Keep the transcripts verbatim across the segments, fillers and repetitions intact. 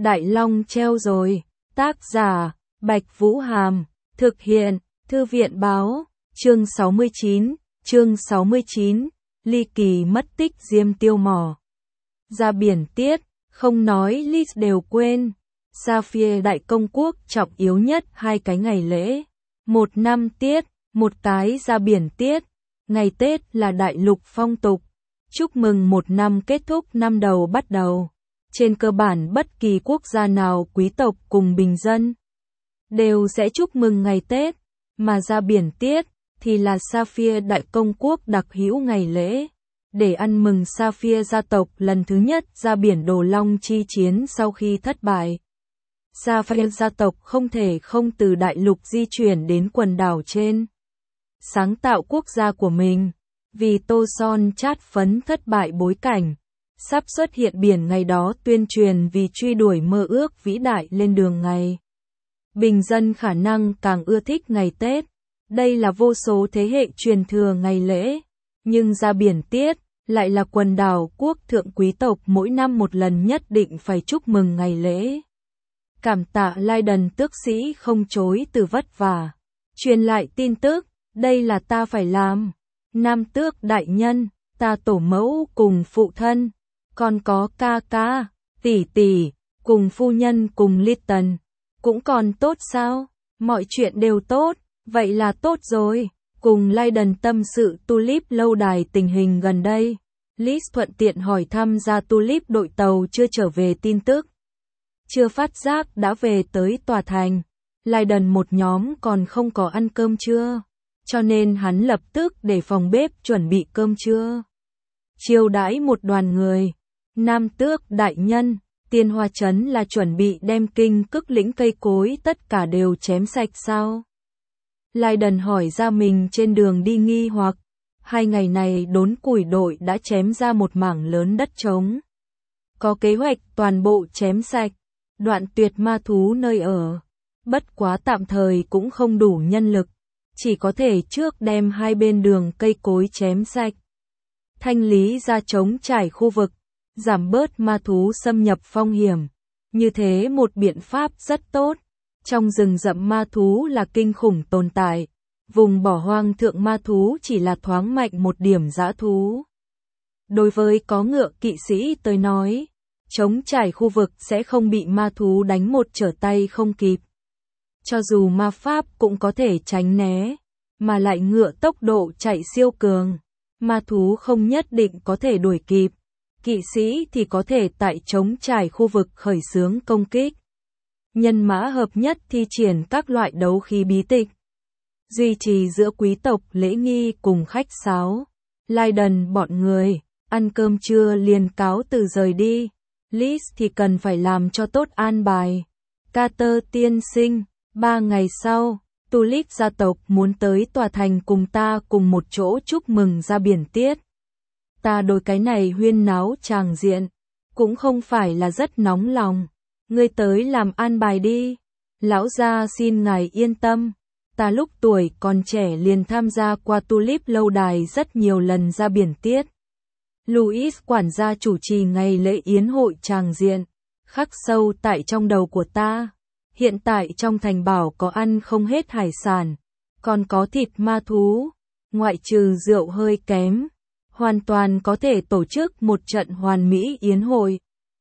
Đại Long treo rồi. Tác giả, Bạch Vũ Hàm. Thực hiện, Thư viện Báo. Chương sáu mươi chín, chương sáu mươi chín, ly kỳ mất tích Diêm Tiêu mỏ. Ra biển tiết, không nói Liz đều quên. Sapphire Đại Công Quốc trọng yếu nhất hai cái ngày lễ. Một năm tiết, một cái ra biển tiết. Ngày Tết là đại lục phong tục. Chúc mừng một năm kết thúc năm đầu bắt đầu. Trên cơ bản bất kỳ quốc gia nào quý tộc cùng bình dân đều sẽ chúc mừng ngày Tết, mà ra biển tiết thì là Sapphire Đại Công Quốc đặc hữu ngày lễ, để ăn mừng Sapphire gia tộc lần thứ nhất ra biển Đồ Long chi chiến sau khi thất bại. Sapphire gia tộc không thể không từ đại lục di chuyển đến quần đảo trên, sáng tạo quốc gia của mình, vì tô son chát phấn thất bại bối cảnh. Sắp xuất hiện biển ngày đó tuyên truyền vì truy đuổi mơ ước vĩ đại lên đường ngày. Bình dân khả năng càng ưa thích ngày Tết. Đây là vô số thế hệ truyền thừa ngày lễ. Nhưng ra biển tiết, lại là quần đảo quốc thượng quý tộc mỗi năm một lần nhất định phải chúc mừng ngày lễ. Cảm tạ Leiden tước sĩ không chối từ vất vả. Truyền lại tin tức, đây là ta phải làm. Nam tước đại nhân, ta tổ mẫu cùng phụ thân. Còn có ca ca, tỷ tỷ, cùng phu nhân cùng Lytton. Cũng còn tốt sao? Mọi chuyện đều tốt, vậy là tốt rồi. Cùng Leiden tâm sự Tulip lâu đài tình hình gần đây. Liz thuận tiện hỏi thăm ra Tulip đội tàu chưa trở về tin tức. Chưa phát giác đã về tới tòa thành. Leiden một nhóm còn không có ăn cơm trưa, cho nên hắn lập tức để phòng bếp chuẩn bị cơm trưa. Chiêu đãi một đoàn người. Nam tước đại nhân, Tiên Hoa Trấn là chuẩn bị đem kinh cức lĩnh cây cối tất cả đều chém sạch sao? Leiden hỏi ra mình trên đường đi nghi hoặc. Hai ngày này đốn củi đội đã chém ra một mảng lớn đất trống. Có kế hoạch toàn bộ chém sạch, đoạn tuyệt ma thú nơi ở. Bất quá tạm thời cũng không đủ nhân lực, chỉ có thể trước đem hai bên đường cây cối chém sạch. Thanh lý ra trống trải khu vực, giảm bớt ma thú xâm nhập phong hiểm. Như thế một biện pháp rất tốt. Trong rừng rậm ma thú là kinh khủng tồn tại. Vùng bỏ hoang thượng ma thú chỉ là thoáng mạnh một điểm dã thú. Đối với có ngựa kỵ sĩ tới nói, trống trải khu vực sẽ không bị ma thú đánh một trở tay không kịp. Cho dù ma pháp cũng có thể tránh né, mà lại ngựa tốc độ chạy siêu cường. Ma thú không nhất định có thể đuổi kịp. Kỵ sĩ thì có thể tại trống trải khu vực khởi xướng công kích. Nhân mã hợp nhất thi triển các loại đấu khí bí tịch. Duy trì giữa quý tộc lễ nghi cùng khách sáo. Leiden bọn người, ăn cơm trưa liền cáo từ rời đi. Liz thì cần phải làm cho tốt an bài. Carter tiên sinh, ba ngày sau, Tulip gia tộc muốn tới tòa thành cùng ta cùng một chỗ chúc mừng ra biển tiết. Ta đối cái này huyên náo tràng diện, cũng không phải là rất nóng lòng. Ngươi tới làm an bài đi. Lão gia xin ngài yên tâm. Ta lúc tuổi còn trẻ liền tham gia qua Tulip lâu đài rất nhiều lần ra biển tiết. Louis quản gia chủ trì ngày lễ yến hội tràng diện, khắc sâu tại trong đầu của ta. Hiện tại trong thành bảo có ăn không hết hải sản, còn có thịt ma thú, ngoại trừ rượu hơi kém. Hoàn toàn có thể tổ chức một trận hoàn mỹ yến hội.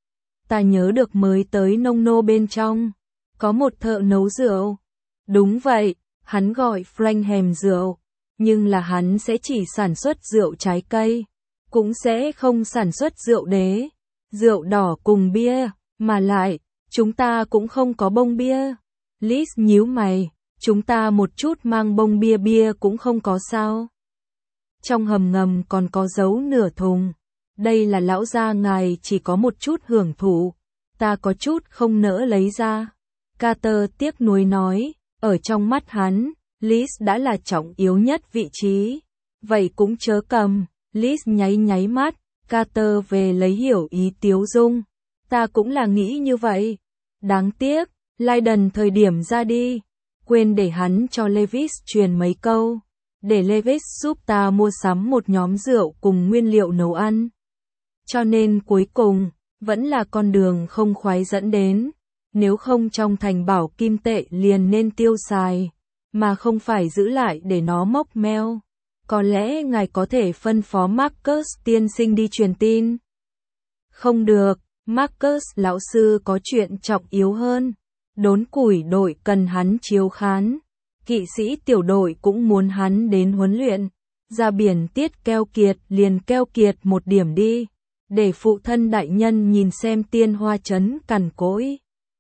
Ta nhớ được mới tới nông nô bên trong, có một thợ nấu rượu. Đúng vậy, hắn gọi Frankham rượu, nhưng là hắn sẽ chỉ sản xuất rượu trái cây, cũng sẽ không sản xuất rượu đế, rượu đỏ cùng bia, mà lại, chúng ta cũng không có bông bia. Liz nhíu mày, chúng ta một chút mang bông bia bia cũng không có sao? Trong hầm ngầm còn có giấu nửa thùng. Đây là lão gia ngài chỉ có một chút hưởng thụ. Ta có chút không nỡ lấy ra. Carter tiếc nuối nói, ở trong mắt hắn, Liz đã là trọng yếu nhất vị trí. Vậy cũng chớ cầm. Liz nháy nháy mắt, Carter về lấy hiểu ý tiếu dung. Ta cũng là nghĩ như vậy. Đáng tiếc, Leiden thời điểm ra đi, quên để hắn cho Levis truyền mấy câu. Để Levis giúp ta mua sắm một nhóm rượu cùng nguyên liệu nấu ăn. Cho nên cuối cùng, vẫn là con đường không khoái dẫn đến, nếu không trong thành bảo kim tệ liền nên tiêu xài, mà không phải giữ lại để nó mốc meo. Có lẽ ngài có thể phân phó Marcus tiên sinh đi truyền tin. Không được, Marcus lão sư có chuyện trọng yếu hơn. Đốn củi đội cần hắn chiếu khán. Kỵ sĩ tiểu đội cũng muốn hắn đến huấn luyện. Ra biển tiết keo kiệt liền keo kiệt một điểm đi. Để phụ thân đại nhân nhìn xem Tiên Hoa Trấn cằn cỗi.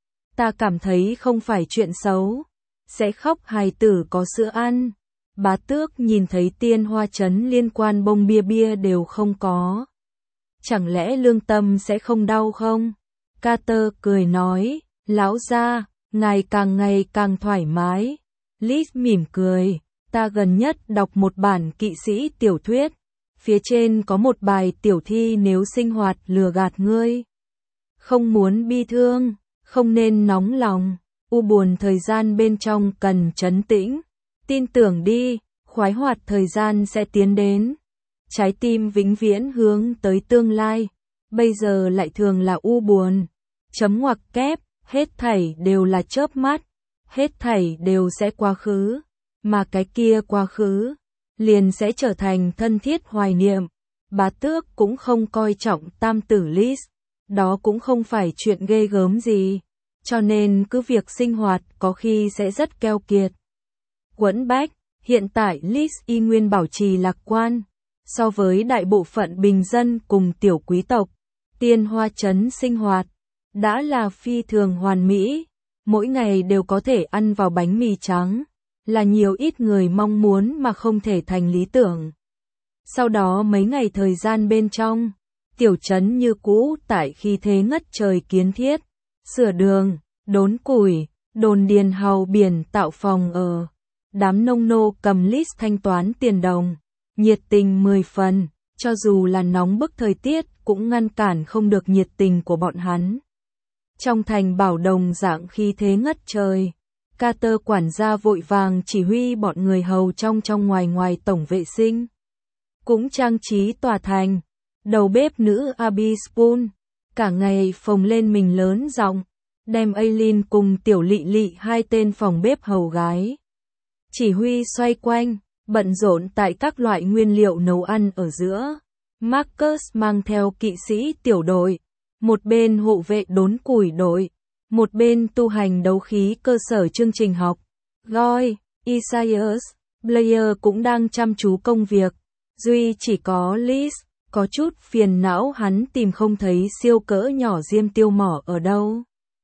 Ta cảm thấy không phải chuyện xấu. Sẽ khóc hài tử có sữa ăn. Bá tước nhìn thấy Tiên Hoa Trấn liên quan bông bia bia đều không có. Chẳng lẽ lương tâm sẽ không đau không? Carter cười nói, lão gia, ngài càng ngày càng thoải mái. Liz mỉm cười, ta gần nhất đọc một bản kỵ sĩ tiểu thuyết. Phía trên có một bài tiểu thi nếu sinh hoạt lừa gạt ngươi. Không muốn bi thương, không nên nóng lòng, u buồn thời gian bên trong cần trấn tĩnh. Tin tưởng đi, khoái hoạt thời gian sẽ tiến đến. Trái tim vĩnh viễn hướng tới tương lai, bây giờ lại thường là u buồn. Chấm ngoặc kép, hết thảy đều là chớp mắt, hết thảy đều sẽ quá khứ, mà cái kia quá khứ, liền sẽ trở thành thân thiết hoài niệm. Bá tước cũng không coi trọng tam tử Liz, đó cũng không phải chuyện ghê gớm gì, cho nên cứ việc sinh hoạt có khi sẽ rất keo kiệt. Quẫn bách, hiện tại Liz y nguyên bảo trì lạc quan. So với đại bộ phận bình dân cùng tiểu quý tộc, Tiên Hoa Trấn sinh hoạt đã là phi thường hoàn mỹ, mỗi ngày đều có thể ăn vào bánh mì trắng, là nhiều ít người mong muốn mà không thể thành lý tưởng. Sau đó mấy ngày thời gian bên trong, tiểu trấn như cũ tại khi thế ngất trời kiến thiết, sửa đường, đốn củi, đồn điền hào biển tạo phòng ở. Đám nông nô cầm list thanh toán tiền đồng, nhiệt tình mười phần, cho dù là nóng bức thời tiết cũng ngăn cản không được nhiệt tình của bọn hắn. Trong thành bảo đồng dạng khi thế ngất trời, Carter quản gia vội vàng chỉ huy bọn người hầu trong trong ngoài ngoài tổng vệ sinh. Cũng trang trí tòa thành, đầu bếp nữ Abby Spoon, cả ngày phồng lên mình lớn giọng, đem Aileen cùng tiểu lị lị hai tên phòng bếp hầu gái. Chỉ huy xoay quanh, bận rộn tại các loại nguyên liệu nấu ăn ở giữa. Marcus mang theo kỵ sĩ tiểu đội, một bên hộ vệ đốn củi đội, một bên tu hành đấu khí cơ sở chương trình học. Goy, Isaias, Blair cũng đang chăm chú công việc. Duy chỉ có Liz, có chút phiền não hắn tìm không thấy siêu cỡ nhỏ diêm tiêu mỏ ở đâu.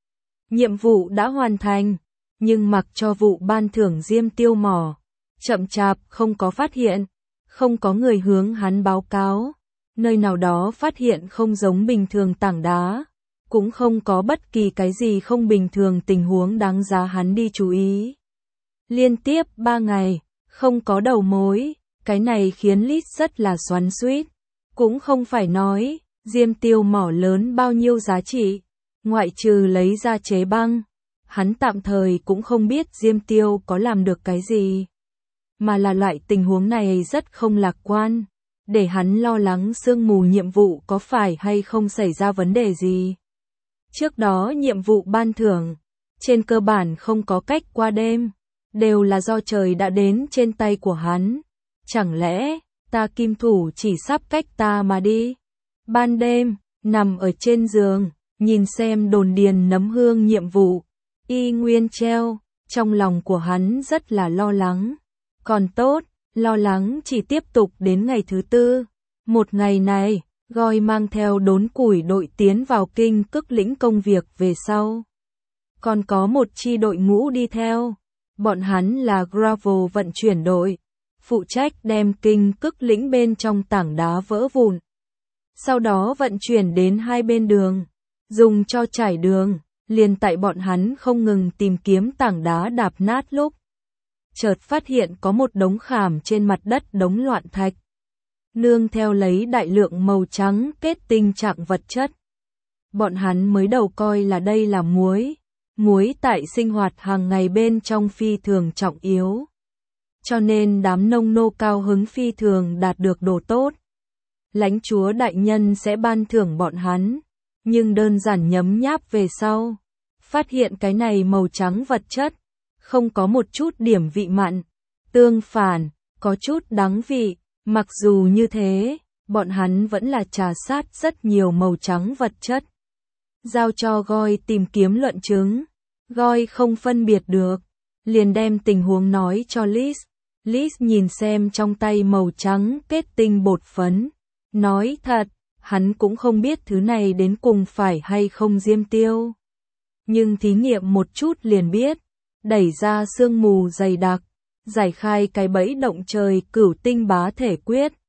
Nhiệm vụ đã hoàn thành, nhưng mặc cho vụ ban thưởng diêm tiêu mỏ, chậm chạp không có phát hiện, không có người hướng hắn báo cáo, nơi nào đó phát hiện không giống bình thường tảng đá, cũng không có bất kỳ cái gì không bình thường tình huống đáng giá hắn đi chú ý. Liên tiếp ba ngày, không có đầu mối, cái này khiến Liz rất là xoắn xuýt, cũng không phải nói, diêm tiêu mỏ lớn bao nhiêu giá trị, ngoại trừ lấy ra chế băng. Hắn tạm thời cũng không biết diêm tiêu có làm được cái gì, mà là loại tình huống này rất không lạc quan, để hắn lo lắng sương mù nhiệm vụ có phải hay không xảy ra vấn đề gì. Trước đó nhiệm vụ ban thưởng, trên cơ bản không có cách qua đêm, đều là do trời đã đến trên tay của hắn. Chẳng lẽ, ta kim thủ chỉ sắp cách ta mà đi? Ban đêm, nằm ở trên giường, nhìn xem đồn điền nấm hương nhiệm vụ. Y nguyên treo, trong lòng của hắn rất là lo lắng. Còn tốt, lo lắng chỉ tiếp tục đến ngày thứ tư. Một ngày này, Goy mang theo đốn củi đội tiến vào kinh cức lĩnh công việc về sau. Còn có một chi đội ngũ đi theo. Bọn hắn là Gravel vận chuyển đội, phụ trách đem kinh cức lĩnh bên trong tảng đá vỡ vụn. Sau đó vận chuyển đến hai bên đường, dùng cho trải đường. Liền tại bọn hắn không ngừng tìm kiếm tảng đá đạp nát lúc, chợt phát hiện có một đống khảm trên mặt đất đống loạn thạch. Nương theo lấy đại lượng màu trắng kết tinh trạng vật chất. Bọn hắn mới đầu coi là đây là muối, muối tại sinh hoạt hàng ngày bên trong phi thường trọng yếu. Cho nên đám nông nô cao hứng phi thường đạt được đồ tốt. Lãnh chúa đại nhân sẽ ban thưởng bọn hắn. nhưng đơn giản nhấm nháp về sau, phát hiện cái này màu trắng vật chất, không có một chút điểm vị mặn, tương phản, có chút đắng vị, mặc dù như thế, bọn hắn vẫn là trà sát rất nhiều màu trắng vật chất. Giao cho Goi tìm kiếm luận chứng, Goi không phân biệt được, liền đem tình huống nói cho Liz. Liz nhìn xem trong tay màu trắng kết tinh bột phấn, nói thật, hắn cũng không biết thứ này đến cùng phải hay không diêm tiêu. Nhưng thí nghiệm một chút liền biết, đẩy ra sương mù dày đặc, giải khai cái bẫy động trời cửu tinh bá thể quyết,